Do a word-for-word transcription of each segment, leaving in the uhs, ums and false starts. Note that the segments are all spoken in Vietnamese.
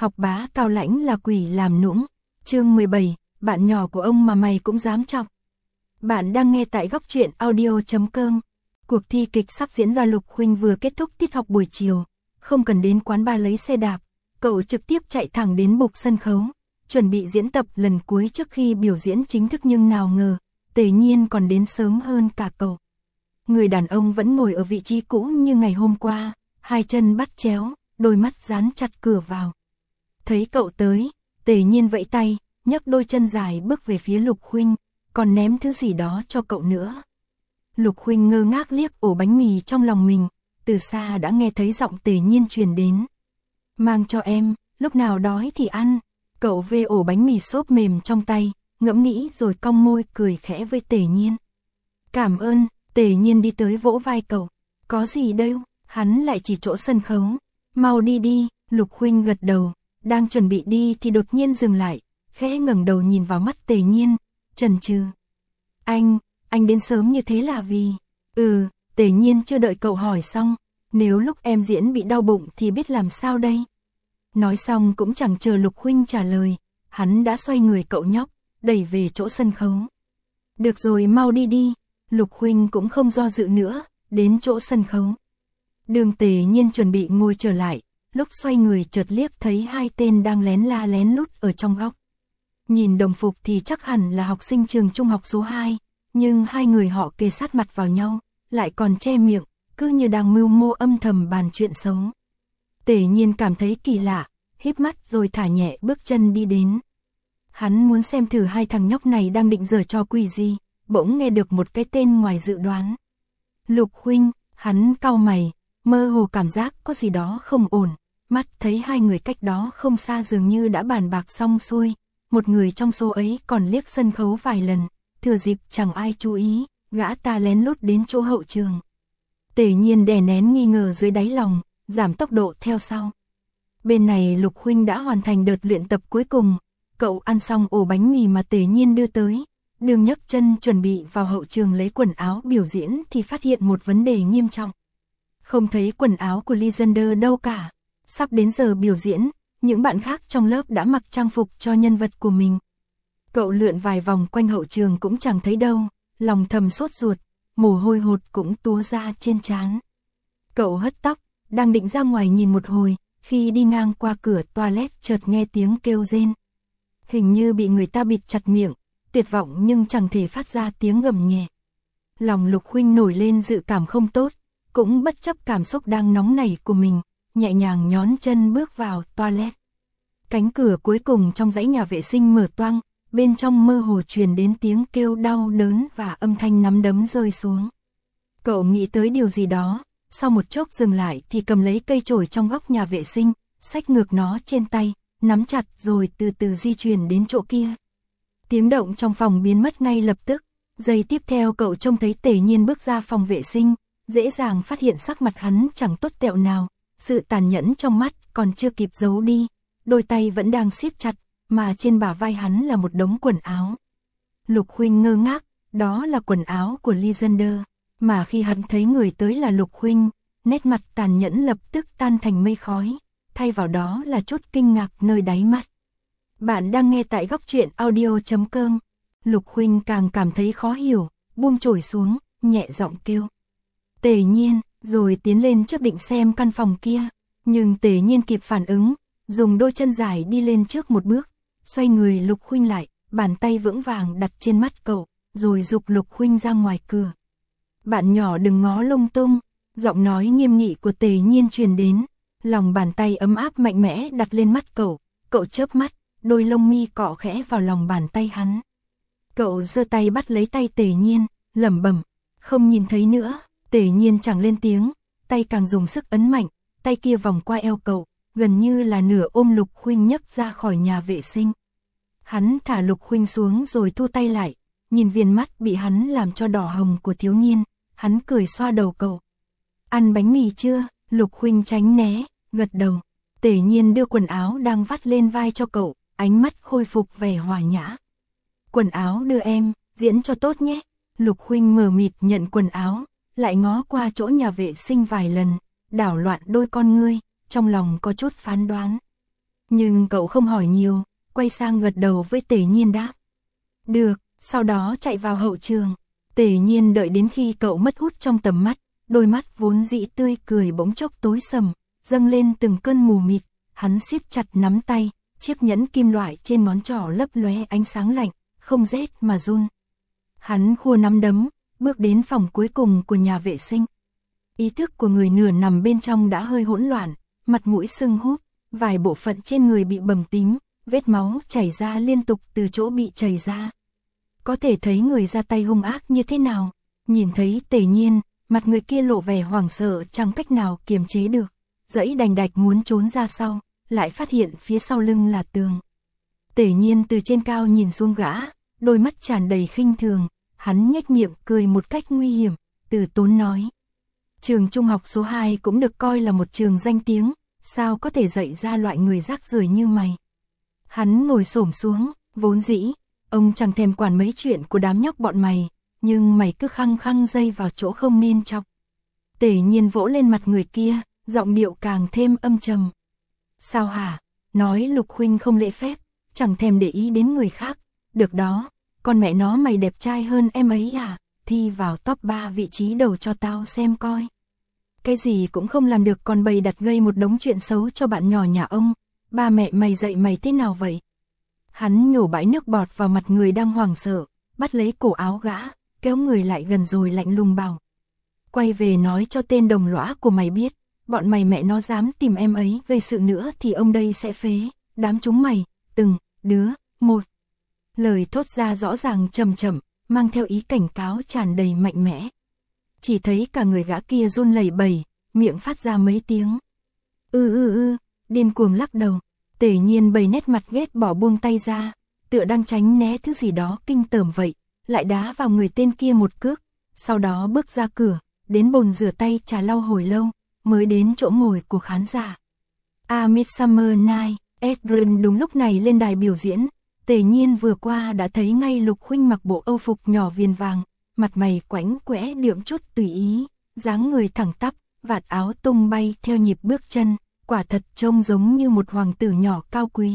Học bá cao lãnh là quỷ làm nũng. Chương mười bảy, bạn nhỏ của ông mà mày cũng dám chọc. Bạn đang nghe tại góc truyện audio chấm com. Cuộc thi kịch sắp diễn ra. Lục Huynh vừa kết thúc tiết học buổi chiều, không cần đến quán bar lấy xe đạp, cậu trực tiếp chạy thẳng đến bục sân khấu, chuẩn bị diễn tập lần cuối trước khi biểu diễn chính thức, nhưng nào ngờ, Tề Nhiên còn đến sớm hơn cả cậu. Người đàn ông vẫn ngồi ở vị trí cũ như ngày hôm qua, hai chân bắt chéo, đôi mắt dán chặt cửa vào. Thấy cậu tới, Tề Nhiên vẫy tay, nhấc đôi chân dài bước về phía Lục Huynh, còn ném thứ gì đó cho cậu nữa. Lục Huynh ngơ ngác liếc ổ bánh mì trong lòng mình, từ xa đã nghe thấy giọng Tề Nhiên truyền đến. Mang cho em, lúc nào đói thì ăn. Cậu vê ổ bánh mì xốp mềm trong tay, ngẫm nghĩ rồi cong môi cười khẽ với Tề Nhiên. Cảm ơn. Tề Nhiên đi tới vỗ vai cậu. Có gì đâu, hắn lại chỉ chỗ sân khấu. Mau đi đi. Lục Huynh gật đầu, đang chuẩn bị đi thì đột nhiên dừng lại, khẽ ngẩng đầu nhìn vào mắt Tề Nhiên, chần chừ. Anh, anh đến sớm như thế là vì... Ừ, Tề Nhiên chưa đợi cậu hỏi xong, nếu lúc em diễn bị đau bụng thì biết làm sao đây? Nói xong cũng chẳng chờ Lục Huynh trả lời, hắn đã xoay người cậu nhóc, đẩy về chỗ sân khấu. Được rồi, mau đi đi. Lục Huynh cũng không do dự nữa, đến chỗ sân khấu. Đường Tề Nhiên chuẩn bị ngồi trở lại, lúc xoay người chợt liếc thấy hai tên đang lén la lén lút ở trong góc. Nhìn đồng phục thì chắc hẳn là học sinh trường trung học số hai, nhưng hai người họ kề sát mặt vào nhau, lại còn che miệng, cứ như đang mưu mô âm thầm bàn chuyện xấu. Tề Nhiên cảm thấy kỳ lạ, híp mắt rồi thả nhẹ bước chân đi đến. Hắn muốn xem thử hai thằng nhóc này đang định giở trò quỷ gì, bỗng nghe được một cái tên ngoài dự đoán. Lục Huynh. Hắn cau mày, mơ hồ cảm giác có gì đó không ổn, mắt thấy hai người cách đó không xa dường như đã bàn bạc xong xuôi, một người trong số ấy còn liếc sân khấu vài lần, thừa dịp chẳng ai chú ý, gã ta lén lút đến chỗ hậu trường. Tề Nhiên đè nén nghi ngờ dưới đáy lòng, giảm tốc độ theo sau. Bên này Lục Huynh đã hoàn thành đợt luyện tập cuối cùng, cậu ăn xong ổ bánh mì mà Tề Nhiên đưa tới, đường nhấc chân chuẩn bị vào hậu trường lấy quần áo biểu diễn thì phát hiện một vấn đề nghiêm trọng. Không thấy quần áo của Lysander đâu cả. Sắp đến giờ biểu diễn, những bạn khác trong lớp đã mặc trang phục cho nhân vật của mình. Cậu lượn vài vòng quanh hậu trường cũng chẳng thấy đâu, lòng thầm sốt ruột, mồ hôi hột cũng túa ra trên trán. Cậu hất tóc, đang định ra ngoài nhìn một hồi, khi đi ngang qua cửa toilet chợt nghe tiếng kêu rên. Hình như bị người ta bịt chặt miệng, tuyệt vọng nhưng chẳng thể phát ra tiếng gầm nhẹ. Lòng Lục Huynh nổi lên dự cảm không tốt, cũng bất chấp cảm xúc đang nóng nảy của mình, nhẹ nhàng nhón chân bước vào toilet. Cánh cửa cuối cùng trong dãy nhà vệ sinh mở toang, bên trong mơ hồ truyền đến tiếng kêu đau đớn và âm thanh nắm đấm rơi xuống. Cậu nghĩ tới điều gì đó, sau một chốc dừng lại thì cầm lấy cây chổi trong góc nhà vệ sinh, xách ngược nó trên tay, nắm chặt rồi từ từ di chuyển đến chỗ kia. Tiếng động trong phòng biến mất ngay lập tức, giây tiếp theo cậu trông thấy Tề Nhiên bước ra phòng vệ sinh, dễ dàng phát hiện sắc mặt hắn chẳng tốt tẹo nào, sự tàn nhẫn trong mắt còn chưa kịp giấu đi, đôi tay vẫn đang siết chặt, mà trên bả vai hắn là một đống quần áo. Lục Huynh ngơ ngác, đó là quần áo của Lysander, mà khi hắn thấy người tới là Lục Huynh, nét mặt tàn nhẫn lập tức tan thành mây khói, thay vào đó là chút kinh ngạc nơi đáy mắt. Bạn đang nghe tại góc truyện audio chấm com. Lục Huynh càng cảm thấy khó hiểu, buông chổi xuống, nhẹ giọng kêu. Tề Nhiên, rồi tiến lên trước định xem căn phòng kia, nhưng Tề Nhiên kịp phản ứng, dùng đôi chân dài đi lên trước một bước, xoay người Lục Huynh lại, bàn tay vững vàng đặt trên mắt cậu, rồi giục Lục Huynh ra ngoài cửa. Bạn nhỏ đừng ngó lung tung, giọng nói nghiêm nghị của Tề Nhiên truyền đến, lòng bàn tay ấm áp mạnh mẽ đặt lên mắt cậu, cậu chớp mắt, đôi lông mi cọ khẽ vào lòng bàn tay hắn. Cậu giơ tay bắt lấy tay Tề Nhiên, lẩm bẩm, không nhìn thấy nữa. Tề Nhiên chẳng lên tiếng, tay càng dùng sức ấn mạnh, tay kia vòng qua eo cậu, gần như là nửa ôm Lục Huynh nhấc ra khỏi nhà vệ sinh. Hắn thả Lục Huynh xuống rồi thu tay lại, nhìn viền mắt bị hắn làm cho đỏ hồng của thiếu niên, hắn cười xoa đầu cậu. Ăn bánh mì chưa? Lục Huynh tránh né, gật đầu. Tề Nhiên đưa quần áo đang vắt lên vai cho cậu, ánh mắt khôi phục vẻ hòa nhã. Quần áo đưa em, diễn cho tốt nhé. Lục Huynh mờ mịt nhận quần áo, lại ngó qua chỗ nhà vệ sinh vài lần, đảo loạn đôi con ngươi, trong lòng có chút phán đoán. Nhưng cậu không hỏi nhiều, quay sang gật đầu với Tề Nhiên đáp. Được, sau đó chạy vào hậu trường. Tề Nhiên đợi đến khi cậu mất hút trong tầm mắt, đôi mắt vốn dĩ tươi cười bỗng chốc tối sầm, dâng lên từng cơn mù mịt, hắn siết chặt nắm tay, chiếc nhẫn kim loại trên ngón trỏ lấp lóe ánh sáng lạnh, không rét mà run. Hắn khua nắm đấm, bước đến phòng cuối cùng của nhà vệ sinh. Ý thức của người nửa nằm bên trong đã hơi hỗn loạn, mặt mũi sưng húp, vài bộ phận trên người bị bầm tím, vết máu chảy ra liên tục từ chỗ bị chảy ra. Có thể thấy người ra tay hung ác như thế nào. Nhìn thấy Tề Nhiên, mặt người kia lộ vẻ hoảng sợ chẳng cách nào kiềm chế được, giãy đành đạch muốn trốn ra sau, lại phát hiện phía sau lưng là tường. Tề Nhiên từ trên cao nhìn xuống gã, đôi mắt tràn đầy khinh thường, hắn nhếch miệng cười một cách nguy hiểm, từ tốn nói. Trường trung học số hai cũng được coi là một trường danh tiếng, sao có thể dạy ra loại người rác rưởi như mày. Hắn ngồi xổm xuống, vốn dĩ, ông chẳng thèm quản mấy chuyện của đám nhóc bọn mày, nhưng mày cứ khăng khăng dây vào chỗ không nên chọc. Tề Nhiên vỗ lên mặt người kia, giọng điệu càng thêm âm trầm. Sao hả? Nói Lục huynh không lễ phép, chẳng thèm để ý đến người khác. Được đó, con mẹ nó mày đẹp trai hơn em ấy à? Thi vào top ba vị trí đầu cho tao xem coi. Cái gì cũng không làm được còn bày đặt gây một đống chuyện xấu cho bạn nhỏ nhà ông. Ba mẹ mày dạy mày thế nào vậy? Hắn nhổ bãi nước bọt vào mặt người đang hoảng sợ, bắt lấy cổ áo gã, kéo người lại gần rồi lạnh lùng bảo. Quay về nói cho tên đồng lõa của mày biết, bọn mày mẹ nó dám tìm em ấy gây sự nữa thì ông đây sẽ phế, đám chúng mày, từng, đứa, một. Lời thốt ra rõ ràng trầm chậm, mang theo ý cảnh cáo tràn đầy mạnh mẽ. Chỉ thấy cả người gã kia run lẩy bẩy, miệng phát ra mấy tiếng. Ư ư ư, điên cuồng lắc đầu. Tề Nhiên bày nét mặt ghét bỏ buông tay ra, tựa đang tránh né thứ gì đó kinh tởm vậy, lại đá vào người tên kia một cước, sau đó bước ra cửa, đến bồn rửa tay trà lau hồi lâu, mới đến chỗ ngồi của khán giả. A Midsummer Night, Adrian đúng lúc này lên đài biểu diễn. Tề Nhiên vừa qua đã thấy ngay Lục huynh mặc bộ âu phục nhỏ viền vàng, mặt mày quảnh quẽ điệu chút tùy ý, dáng người thẳng tắp, vạt áo tung bay theo nhịp bước chân, quả thật trông giống như một hoàng tử nhỏ cao quý.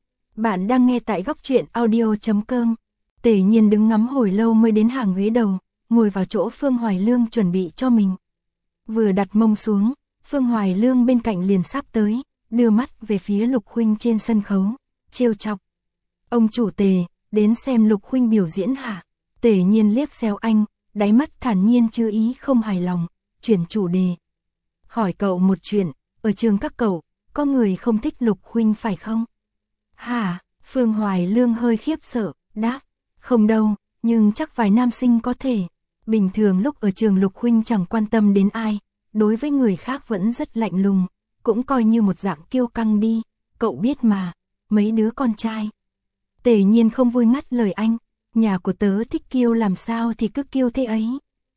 Bạn đang nghe tại góc truyện audio chấm com. Tề Nhiên đứng ngắm hồi lâu mới đến hàng ghế đầu, ngồi vào chỗ Phương Hoài Lương chuẩn bị cho mình. Vừa đặt mông xuống, Phương Hoài Lương bên cạnh liền sắp tới, đưa mắt về phía Lục huynh trên sân khấu, trêu chọc. Ông chủ Tề, đến xem Lục huynh biểu diễn hả? Tề Nhiên liếc xéo anh, đáy mắt thản nhiên chưa ý không hài lòng, chuyển chủ đề. Hỏi cậu một chuyện, ở trường các cậu, có người không thích Lục huynh phải không? Hả? Phương Hoài Lương hơi khiếp sợ, đáp. Không đâu, nhưng chắc vài nam sinh có thể. Bình thường lúc ở trường Lục huynh chẳng quan tâm đến ai, đối với người khác vẫn rất lạnh lùng, cũng coi như một dạng kiêu căng đi, cậu biết mà, mấy đứa con trai. Tề Nhiên không vui ngắt lời anh, nhà của tớ thích kiêu làm sao thì cứ kiêu thế ấy.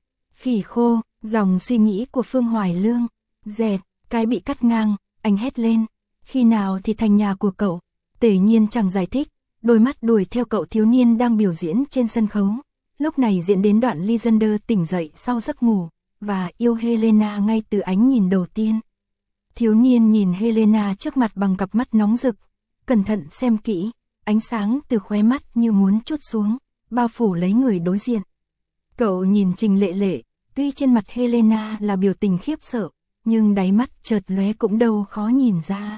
Khỉ khô, dòng suy nghĩ của Phương Hoài Lương, dẹt, cái bị cắt ngang, anh hét lên, khi nào thì thành nhà của cậu. Tề Nhiên chẳng giải thích, đôi mắt đuổi theo cậu thiếu niên đang biểu diễn trên sân khấu. Lúc này diễn đến đoạn Lysander tỉnh dậy sau giấc ngủ, và yêu Helena ngay từ ánh nhìn đầu tiên. Thiếu niên nhìn Helena trước mặt bằng cặp mắt nóng rực, cẩn thận xem kỹ, ánh sáng từ khóe mắt như muốn trút xuống, bao phủ lấy người đối diện. Cậu nhìn Trình Lệ Lệ, tuy trên mặt Helena là biểu tình khiếp sợ, nhưng đáy mắt chợt lóe cũng đâu khó nhìn ra.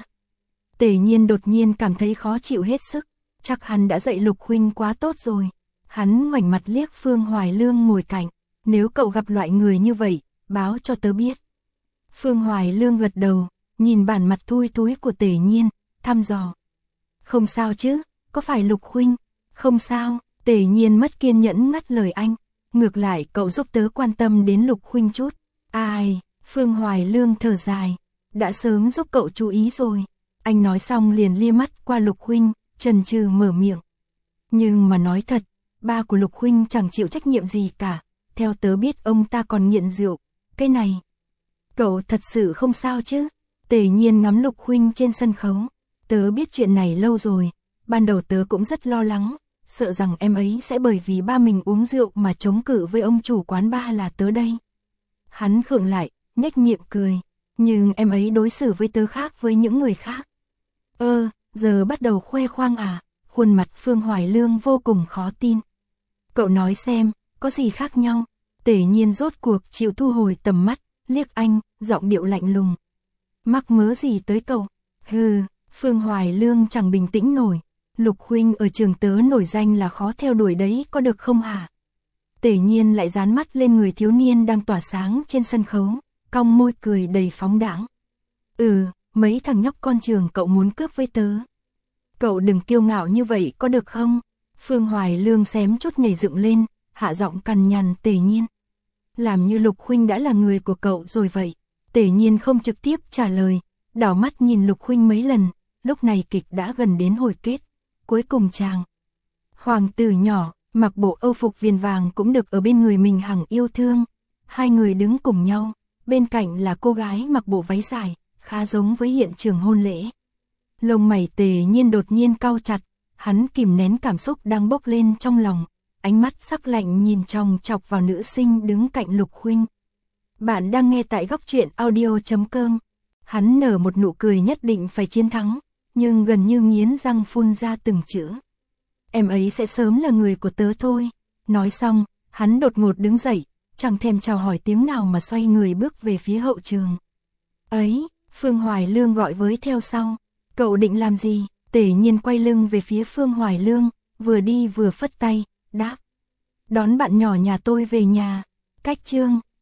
Tề Nhiên đột nhiên cảm thấy khó chịu hết sức, chắc hắn đã dạy Lục huynh quá tốt rồi. Hắn ngoảnh mặt liếc Phương Hoài Lương ngồi cạnh, nếu cậu gặp loại người như vậy, báo cho tớ biết. Phương Hoài Lương gật đầu, nhìn bản mặt thui túi của Tề Nhiên, thăm dò. Không sao chứ, có phải Lục huynh? Không sao, Tề Nhiên mất kiên nhẫn ngắt lời anh. Ngược lại cậu giúp tớ quan tâm đến Lục huynh chút. Ai, Phương Hoài Lương thở dài, đã sớm giúp cậu chú ý rồi. Anh nói xong liền lia mắt qua Lục huynh, chần chừ mở miệng. Nhưng mà nói thật, ba của Lục huynh chẳng chịu trách nhiệm gì cả. Theo tớ biết ông ta còn nghiện rượu. Cái này, cậu thật sự không sao chứ? Tề Nhiên ngắm Lục huynh trên sân khấu. Tớ biết chuyện này lâu rồi, ban đầu tớ cũng rất lo lắng, sợ rằng em ấy sẽ bởi vì ba mình uống rượu mà chống cự với ông chủ quán bar là tớ đây. Hắn khựng lại, nhếch miệng cười, nhưng em ấy đối xử với tớ khác với những người khác. Ơ, giờ bắt đầu khoe khoang à? Khuôn mặt Phương Hoài Lương vô cùng khó tin. Cậu nói xem, có gì khác nhau? Tề Nhiên rốt cuộc chịu thu hồi tầm mắt, liếc anh, giọng điệu lạnh lùng. Mắc mớ gì tới cậu? Hừ, Phương Hoài Lương chẳng bình tĩnh nổi. Lục huynh ở trường tớ nổi danh là khó theo đuổi đấy, có được không hả? Tề Nhiên lại dán mắt lên người thiếu niên đang tỏa sáng trên sân khấu, cong môi cười đầy phóng đãng. Ừ, mấy thằng nhóc con trường cậu muốn cướp với tớ. Cậu đừng kiêu ngạo như vậy có được không? Phương Hoài Lương xém chút nhảy dựng lên, hạ giọng cằn nhằn Tề Nhiên. Làm như Lục huynh đã là người của cậu rồi vậy. Tề Nhiên không trực tiếp trả lời, đảo mắt nhìn Lục huynh mấy lần, lúc này kịch đã gần đến hồi kết. Cuối cùng chàng hoàng tử nhỏ, mặc bộ âu phục viền vàng cũng được ở bên người mình hằng yêu thương. Hai người đứng cùng nhau, bên cạnh là cô gái mặc bộ váy dài, khá giống với hiện trường hôn lễ. Lông mày Tề Nhiên đột nhiên cau chặt, hắn kìm nén cảm xúc đang bốc lên trong lòng, ánh mắt sắc lạnh nhìn chòng chọc vào nữ sinh đứng cạnh Lục huynh. Bạn đang nghe tại góc truyện audio chấm com. Hắn nở một nụ cười nhất định phải chiến thắng, nhưng gần như nghiến răng phun ra từng chữ. Em ấy sẽ sớm là người của tớ thôi. Nói xong, hắn đột ngột đứng dậy, chẳng thèm chào hỏi tiếng nào mà xoay người bước về phía hậu trường. Ấy, Phương Hoài Lương gọi với theo sau. Cậu định làm gì? Tề Nhiên quay lưng về phía Phương Hoài Lương, vừa đi vừa phất tay, đáp. Đón bạn nhỏ nhà tôi về nhà. Cách chương,